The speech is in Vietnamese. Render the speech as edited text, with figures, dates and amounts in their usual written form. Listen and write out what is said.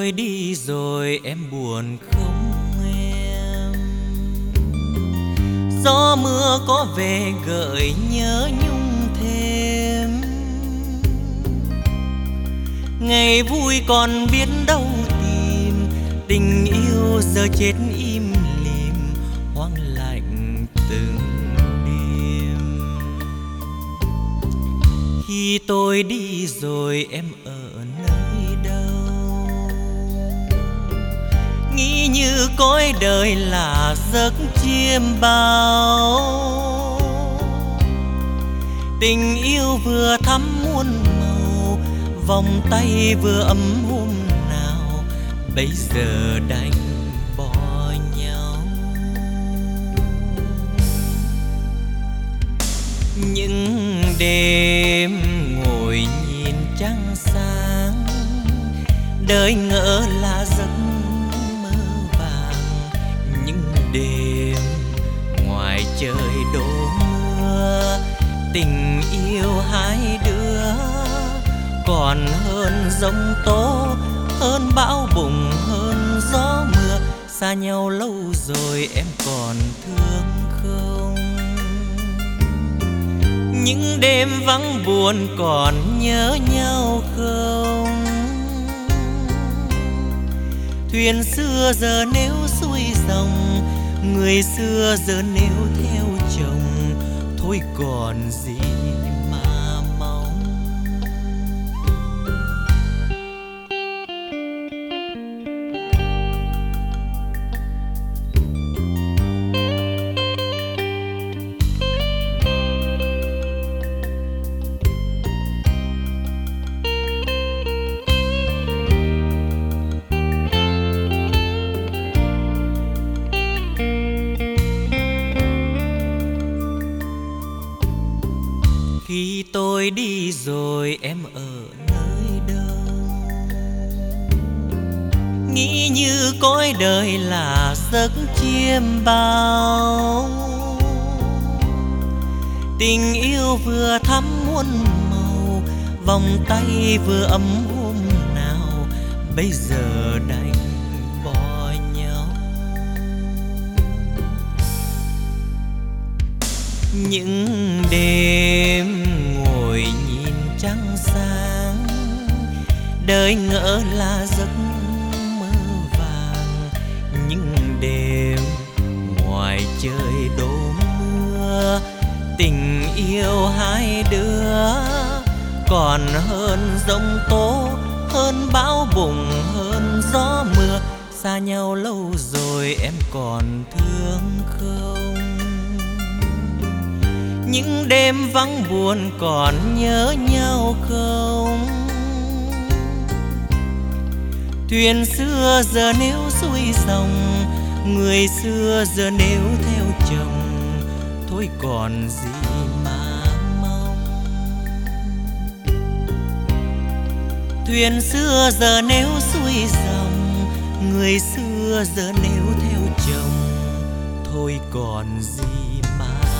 tôi đi rồi em buồn không em? Gió mưa có về gợi nhớ nhung thêm. Ngày vui còn biết đâu tìm, tình yêu giờ chết im lìm, hoang lạnh từng đêm. Khi tôi đi rồi em ở nơi đâu? Nghĩ như cõi đời là giấc chiêm bao. Tình yêu vừa thắm muôn màu, vòng tay vừa ấm hôm nào, bây giờ đành bỏ nhau. Những đêm ngồi nhìn trăng sáng, đời ngỡ là giấc mơ vàng. Những đêm ngoài trời đổ mưa, tình yêu hai đứa còn hơn giông tố, hơn bão bùng, hơn gió mưa. Xa nhau lâu rồi em còn thương không? Những đêm vắng buồn còn nhớ nhau không? Thuyền xưa giờ nếu xuôi dòng, người xưa giờ nếu theo chồng, thôi còn gì mà mong. Khi tôi đi rồi em ở nơi đâu? Nghĩ như cõi đời là giấc chiêm bao. Tình yêu vừa thắm muôn màu, vòng tay vừa ấm hôm nào, bây giờ đành bỏ nhau. Những đêm ngồi nhìn trăng sáng, đời ngỡ là giấc mơ vàng. Những đêm ngoài trời đổ mưa, tình yêu hai đứa còn hơn giông tố, hơn bão bùng, hơn gió mưa. Xa nhau lâu rồi em còn thương không? Những đêm vắng buồn còn nhớ nhau không? Thuyền xưa giờ nếu xuôi dòng, người xưa giờ nếu theo chồng, thôi còn gì mà mong. Thuyền xưa giờ nếu xuôi dòng, người xưa giờ nếu theo chồng, thôi còn gì mà